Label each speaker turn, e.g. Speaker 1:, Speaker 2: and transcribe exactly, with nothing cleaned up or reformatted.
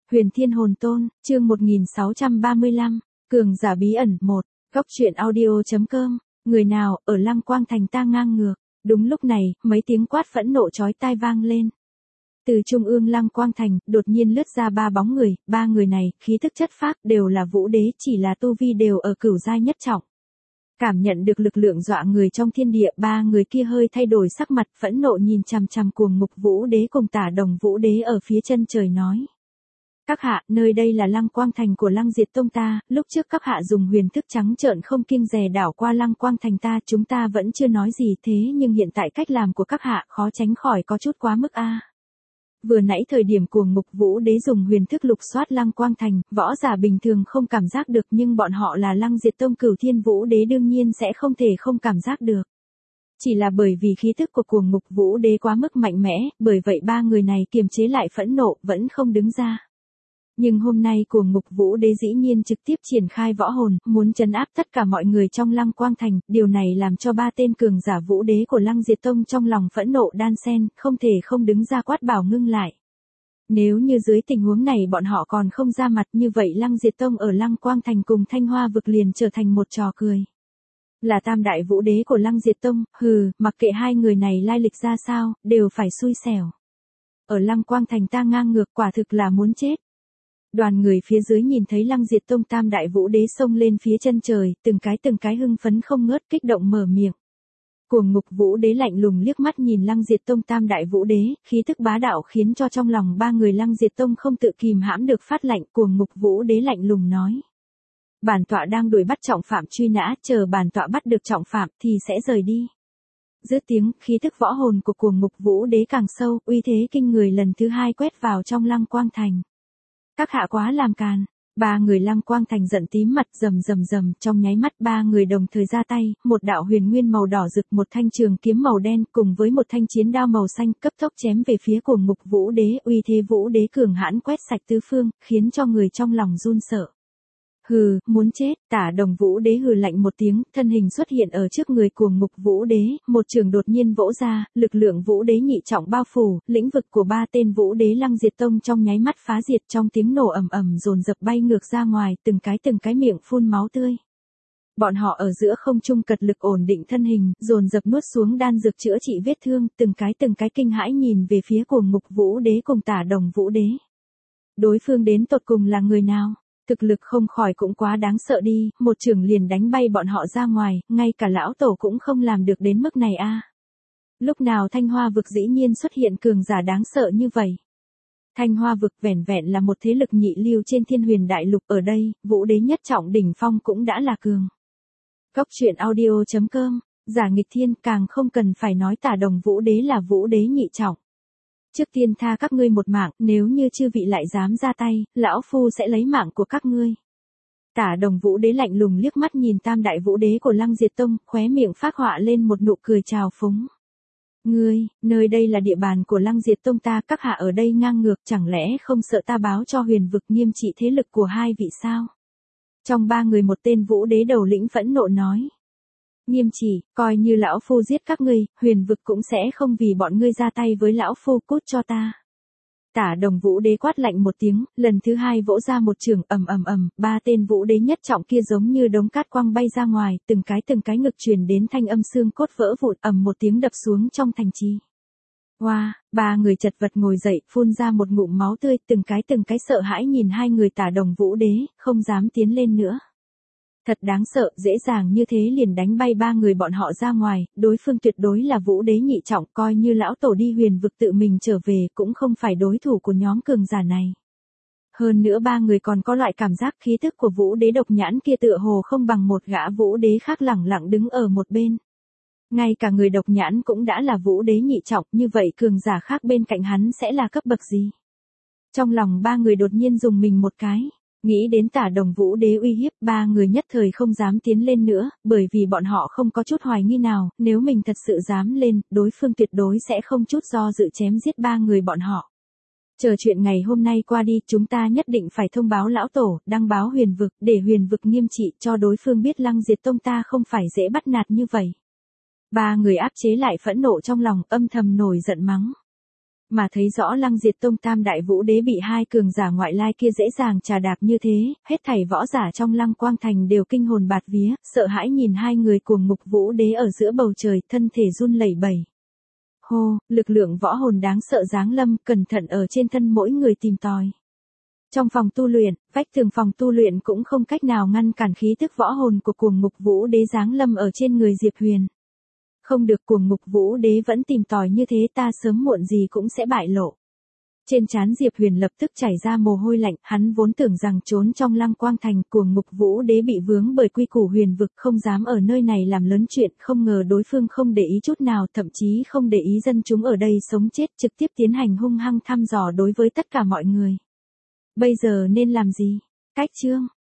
Speaker 1: Huyền Thiên Hồn Tôn, chương một nghìn sáu trăm ba mươi lăm, Cường giả bí ẩn một, Góc truyện audio.com, người nào, ở Lăng Quang Thành ta ngang ngược. Đúng lúc này, mấy tiếng quát phẫn nộ chói tai vang lên. Từ trung ương Lăng Quang Thành, đột nhiên lướt ra ba bóng người, ba người này, khí thức chất phác, đều là vũ đế, chỉ là tu vi đều ở cửu giai nhất trọng. Cảm nhận được lực lượng dọa người trong thiên địa, ba người kia hơi thay đổi sắc mặt, phẫn nộ nhìn chằm chằm Cuồng Ngục Vũ Đế cùng Tả Đồng Vũ Đế ở phía chân trời nói. Các hạ, nơi đây là Lăng Quang Thành của Lăng Diệt Tông ta, lúc trước các hạ dùng huyền thức trắng trợn không kiêng dè đảo qua Lăng Quang Thành ta, chúng ta vẫn chưa nói gì thế nhưng hiện tại cách làm của các hạ khó tránh khỏi có chút quá mức a. Vừa nãy thời điểm Cuồng Ngục Vũ Đế dùng huyền thức lục soát Lăng Quang Thành, võ giả bình thường không cảm giác được nhưng bọn họ là Lăng Diệt Tông Cửu Thiên Vũ Đế đương nhiên sẽ không thể không cảm giác được. Chỉ là bởi vì khí thức của Cuồng Ngục Vũ Đế quá mức mạnh mẽ, bởi vậy ba người này kiềm chế lại phẫn nộ, vẫn không đứng ra. Nhưng hôm nay Cuồng Ngục Vũ Đế dĩ nhiên trực tiếp triển khai võ hồn, muốn trấn áp tất cả mọi người trong Lăng Quang Thành, điều này làm cho ba tên cường giả Vũ Đế của Lăng Diệt Tông trong lòng phẫn nộ đan xen, không thể không đứng ra quát bảo ngưng lại. Nếu như dưới tình huống này bọn họ còn không ra mặt như vậy Lăng Diệt Tông ở Lăng Quang Thành cùng Thanh Hoa vực liền trở thành một trò cười. Là tam đại Vũ Đế của Lăng Diệt Tông, hừ, mặc kệ hai người này lai lịch ra sao, đều phải xui xẻo. Ở Lăng Quang Thành ta ngang ngược quả thực là muốn chết. Đoàn người phía dưới nhìn thấy Lăng Diệt Tông tam đại Vũ Đế xông lên phía chân trời, từng cái từng cái hưng phấn không ngớt kích động mở miệng. Cuồng Ngục Vũ Đế lạnh lùng liếc mắt nhìn Lăng Diệt Tông tam đại Vũ Đế, khí tức bá đạo khiến cho trong lòng ba người Lăng Diệt Tông không tự kìm hãm được phát lạnh. Cuồng Ngục Vũ Đế lạnh lùng nói. Bản tọa đang đuổi bắt trọng phạm truy nã, chờ bản tọa bắt được trọng phạm thì sẽ rời đi. Dứt tiếng, khí tức võ hồn của Cuồng Ngục Vũ Đế càng sâu, uy thế kinh người lần thứ hai quét vào trong Lăng Quang Thành. Các hạ quá làm càn. Ba người Lăng Quang Thành giận tím mặt rầm rầm rầm, trong nháy mắt ba người đồng thời ra tay, một đạo huyền nguyên màu đỏ rực, một thanh trường kiếm màu đen cùng với một thanh chiến đao màu xanh cấp tốc chém về phía Cuồng Ngục Vũ Đế, uy thế Vũ Đế cường hãn quét sạch tứ phương, khiến cho người trong lòng run sợ. Hừ, muốn chết, Tả Đồng Vũ Đế hừ lạnh một tiếng, thân hình xuất hiện ở trước người Cuồng Ngục Vũ Đế, một trường đột nhiên vỗ ra, lực lượng Vũ Đế nhị trọng bao phủ, lĩnh vực của ba tên Vũ Đế Lăng Diệt Tông trong nháy mắt phá diệt, trong tiếng nổ ầm ầm dồn dập bay ngược ra ngoài, từng cái từng cái miệng phun máu tươi. Bọn họ ở giữa không trung cật lực ổn định thân hình, dồn dập nuốt xuống đan dược chữa trị vết thương, từng cái từng cái kinh hãi nhìn về phía Cuồng Ngục Vũ Đế cùng Tả Đồng Vũ Đế. Đối phương đến tột cùng là người nào? Thực lực không khỏi cũng quá đáng sợ đi, một trường liền đánh bay bọn họ ra ngoài, ngay cả lão tổ cũng không làm được đến mức này a. Lúc nào Thanh Hoa vực dĩ nhiên xuất hiện cường giả đáng sợ như vậy? Thanh Hoa vực vẻn vẹn là một thế lực nhị lưu trên Thiên Huyền Đại Lục, ở đây, Vũ Đế nhất trọng đỉnh phong cũng đã là cường. Góc truyện audio.com, giả nghịch thiên, càng không cần phải nói Tả Đồng Vũ Đế là Vũ Đế nhị trọng. Trước tiên tha các ngươi một mạng, nếu như chư vị lại dám ra tay, lão phu sẽ lấy mạng của các ngươi. Tả Đồng Vũ Đế lạnh lùng liếc mắt nhìn tam đại Vũ Đế của Lăng Diệt Tông, khóe miệng phác họa lên một nụ cười trào phúng. Ngươi, nơi đây là địa bàn của Lăng Diệt Tông ta, các hạ ở đây ngang ngược, chẳng lẽ không sợ ta báo cho Huyền vực nghiêm trị thế lực của hai vị sao? Trong ba người một tên Vũ Đế đầu lĩnh phẫn nộ nói. Nghiêm chỉ, coi như lão phu giết các ngươi, Huyền vực cũng sẽ không vì bọn ngươi ra tay với lão phu, cút cho ta. Tả Đồng Vũ Đế quát lạnh một tiếng, lần thứ hai vỗ ra một trường, ầm ầm ầm, ba tên Vũ Đế nhất trọng kia giống như đống cát quăng bay ra ngoài, từng cái từng cái ngực truyền đến thanh âm xương cốt vỡ vụn, ầm một tiếng đập xuống trong thành trì. Hoa, wow, ba người chật vật ngồi dậy, phun ra một ngụm máu tươi, từng cái từng cái sợ hãi nhìn hai người Tả Đồng Vũ Đế, không dám tiến lên nữa. Thật đáng sợ, dễ dàng như thế liền đánh bay ba người bọn họ ra ngoài, đối phương tuyệt đối là Vũ Đế nhị trọng, coi như lão tổ đi Huyền vực tự mình trở về cũng không phải đối thủ của nhóm cường giả này. Hơn nữa ba người còn có loại cảm giác khí thức của Vũ Đế độc nhãn kia tựa hồ không bằng một gã Vũ Đế khác lẳng lặng đứng ở một bên. Ngay cả người độc nhãn cũng đã là Vũ Đế nhị trọng, như vậy cường giả khác bên cạnh hắn sẽ là cấp bậc gì? Trong lòng ba người đột nhiên dùng mình một cái. Nghĩ đến Tả Đồng Vũ Đế uy hiếp, ba người nhất thời không dám tiến lên nữa, bởi vì bọn họ không có chút hoài nghi nào, nếu mình thật sự dám lên, đối phương tuyệt đối sẽ không chút do dự chém giết ba người bọn họ. Chờ chuyện ngày hôm nay qua đi, chúng ta nhất định phải thông báo lão tổ, đăng báo Huyền vực, để Huyền vực nghiêm trị cho đối phương biết Lăng Diệt Tông ta không phải dễ bắt nạt như vậy. Ba người áp chế lại phẫn nộ trong lòng, âm thầm nổi giận mắng. Mà thấy rõ Lăng Diệt Tông Tam Đại Vũ Đế bị hai cường giả ngoại lai kia dễ dàng trà đạp như thế, hết thảy võ giả trong Lăng Quang Thành đều kinh hồn bạt vía, sợ hãi nhìn hai người cuồng ngục Vũ Đế ở giữa bầu trời, thân thể run lẩy bẩy. Hô, lực lượng võ hồn đáng sợ giáng lâm, cẩn thận ở trên thân mỗi người tìm tòi. Trong phòng tu luyện, vách tường phòng tu luyện cũng không cách nào ngăn cản khí tức võ hồn của cuồng ngục Vũ Đế giáng lâm ở trên người Diệp Huyền. Không được, cuồng ngục Vũ Đế vẫn tìm tòi như thế, ta sớm muộn gì cũng sẽ bại lộ. Trên trán Diệp Huyền lập tức chảy ra mồ hôi lạnh, hắn vốn tưởng rằng trốn trong Lăng Quang Thành, cuồng ngục Vũ Đế bị vướng bởi quy củ huyền vực, không dám ở nơi này làm lớn chuyện, không ngờ đối phương không để ý chút nào, thậm chí không để ý dân chúng ở đây sống chết, trực tiếp tiến hành hung hăng thăm dò đối với tất cả mọi người. Bây giờ nên làm gì? Cách chương